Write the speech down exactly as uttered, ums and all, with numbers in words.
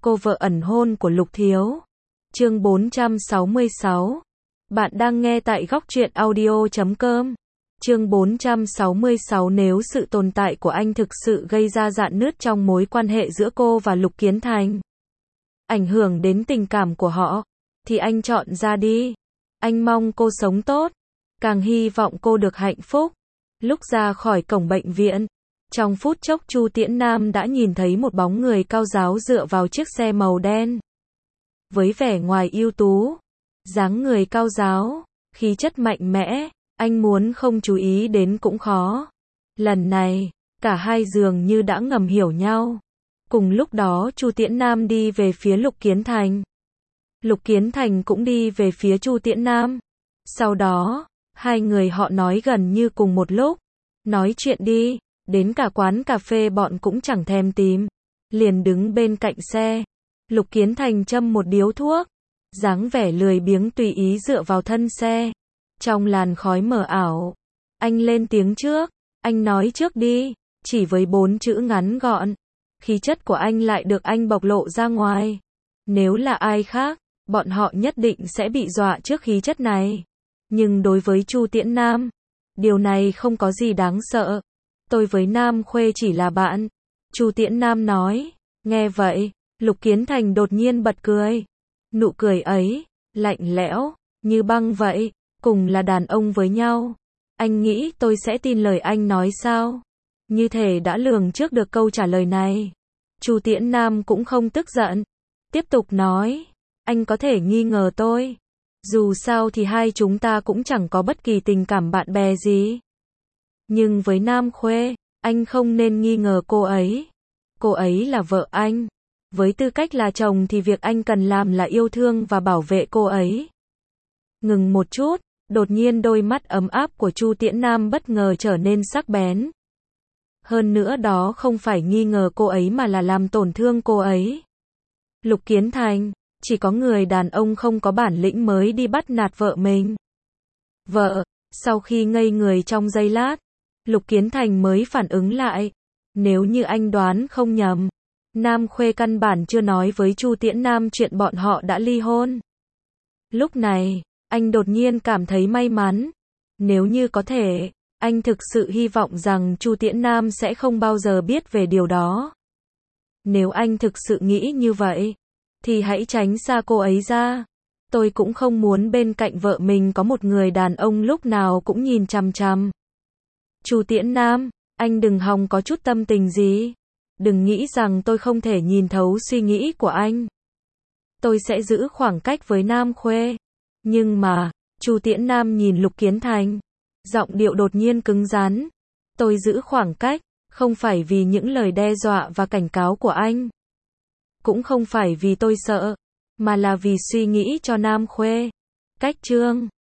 cô vợ ẩn hôn của Lục Thiếu. Chương bốn trăm sáu mươi sáu. Bạn đang nghe tại góc truyện audio chấm com. Chương bốn trăm sáu mươi sáu. Nếu sự tồn tại của anh thực sự gây ra rạn nứt trong mối quan hệ giữa cô và Lục Kiến Thành, ảnh hưởng đến tình cảm của họ, thì anh chọn ra đi. Anh mong cô sống tốt, càng hy vọng cô được hạnh phúc. Lúc ra khỏi cổng bệnh viện, trong phút chốc Chu Tiễn Nam đã nhìn thấy một bóng người cao ráo dựa vào chiếc xe màu đen. Với vẻ ngoài ưu tú, dáng người cao ráo, khí chất mạnh mẽ, anh muốn không chú ý đến cũng khó. Lần này, cả hai dường như đã ngầm hiểu nhau. Cùng lúc đó Chu Tiễn Nam đi về phía Lục Kiến Thành. Lục Kiến Thành cũng đi về phía Chu Tiễn Nam. Sau đó, hai người họ nói gần như cùng một lúc. Nói chuyện đi, đến cả quán cà phê bọn cũng chẳng thèm tìm. Liền đứng bên cạnh xe. Lục Kiến Thành châm một điếu thuốc, dáng vẻ lười biếng tùy ý dựa vào thân xe. Trong làn khói mờ ảo, anh lên tiếng trước. Anh nói trước đi, chỉ với bốn chữ ngắn gọn. Khí chất của anh lại được anh bộc lộ ra ngoài. Nếu là ai khác, bọn họ nhất định sẽ bị dọa trước khí chất này. Nhưng đối với Chu Tiễn Nam, điều này không có gì đáng sợ. Tôi với Nam Khuê chỉ là bạn. Chu Tiễn Nam nói. Nghe vậy, Lục Kiến Thành đột nhiên bật cười. Nụ cười ấy, lạnh lẽo, như băng vậy. Cùng là đàn ông với nhau, anh nghĩ tôi sẽ tin lời anh nói sao? Như thể đã lường trước được câu trả lời này. Chu Tiễn Nam cũng không tức giận, tiếp tục nói, anh có thể nghi ngờ tôi. Dù sao thì hai chúng ta cũng chẳng có bất kỳ tình cảm bạn bè gì. Nhưng với Nam Khuê, anh không nên nghi ngờ cô ấy. Cô ấy là vợ anh. Với tư cách là chồng thì việc anh cần làm là yêu thương và bảo vệ cô ấy. Ngừng một chút, đột nhiên đôi mắt ấm áp của Chu Tiễn Nam bất ngờ trở nên sắc bén. Hơn nữa đó không phải nghi ngờ cô ấy mà là làm tổn thương cô ấy. Lục Kiến Thành, chỉ có người đàn ông không có bản lĩnh mới đi bắt nạt vợ mình. Vợ, sau khi ngây người trong giây lát, Lục Kiến Thành mới phản ứng lại. Nếu như anh đoán không nhầm, Nam Khuê căn bản chưa nói với Chu Tiễn Nam chuyện bọn họ đã ly hôn. Lúc này, anh đột nhiên cảm thấy may mắn. Nếu như có thể, anh thực sự hy vọng rằng Chu Tiễn Nam sẽ không bao giờ biết về điều đó. Nếu anh thực sự nghĩ như vậy, thì hãy tránh xa cô ấy ra. Tôi cũng không muốn bên cạnh vợ mình có một người đàn ông lúc nào cũng nhìn chằm chằm. Chu Tiễn Nam, anh đừng hòng có chút tâm tình gì. Đừng nghĩ rằng tôi không thể nhìn thấu suy nghĩ của anh. Tôi sẽ giữ khoảng cách với Nam Khuê. Nhưng mà, Chu Tiễn Nam nhìn Lục Kiến Thành, giọng điệu đột nhiên cứng rắn. Tôi giữ khoảng cách, không phải vì những lời đe dọa và cảnh cáo của anh. Cũng không phải vì tôi sợ, mà là vì suy nghĩ cho Nam Khuê. Cách chương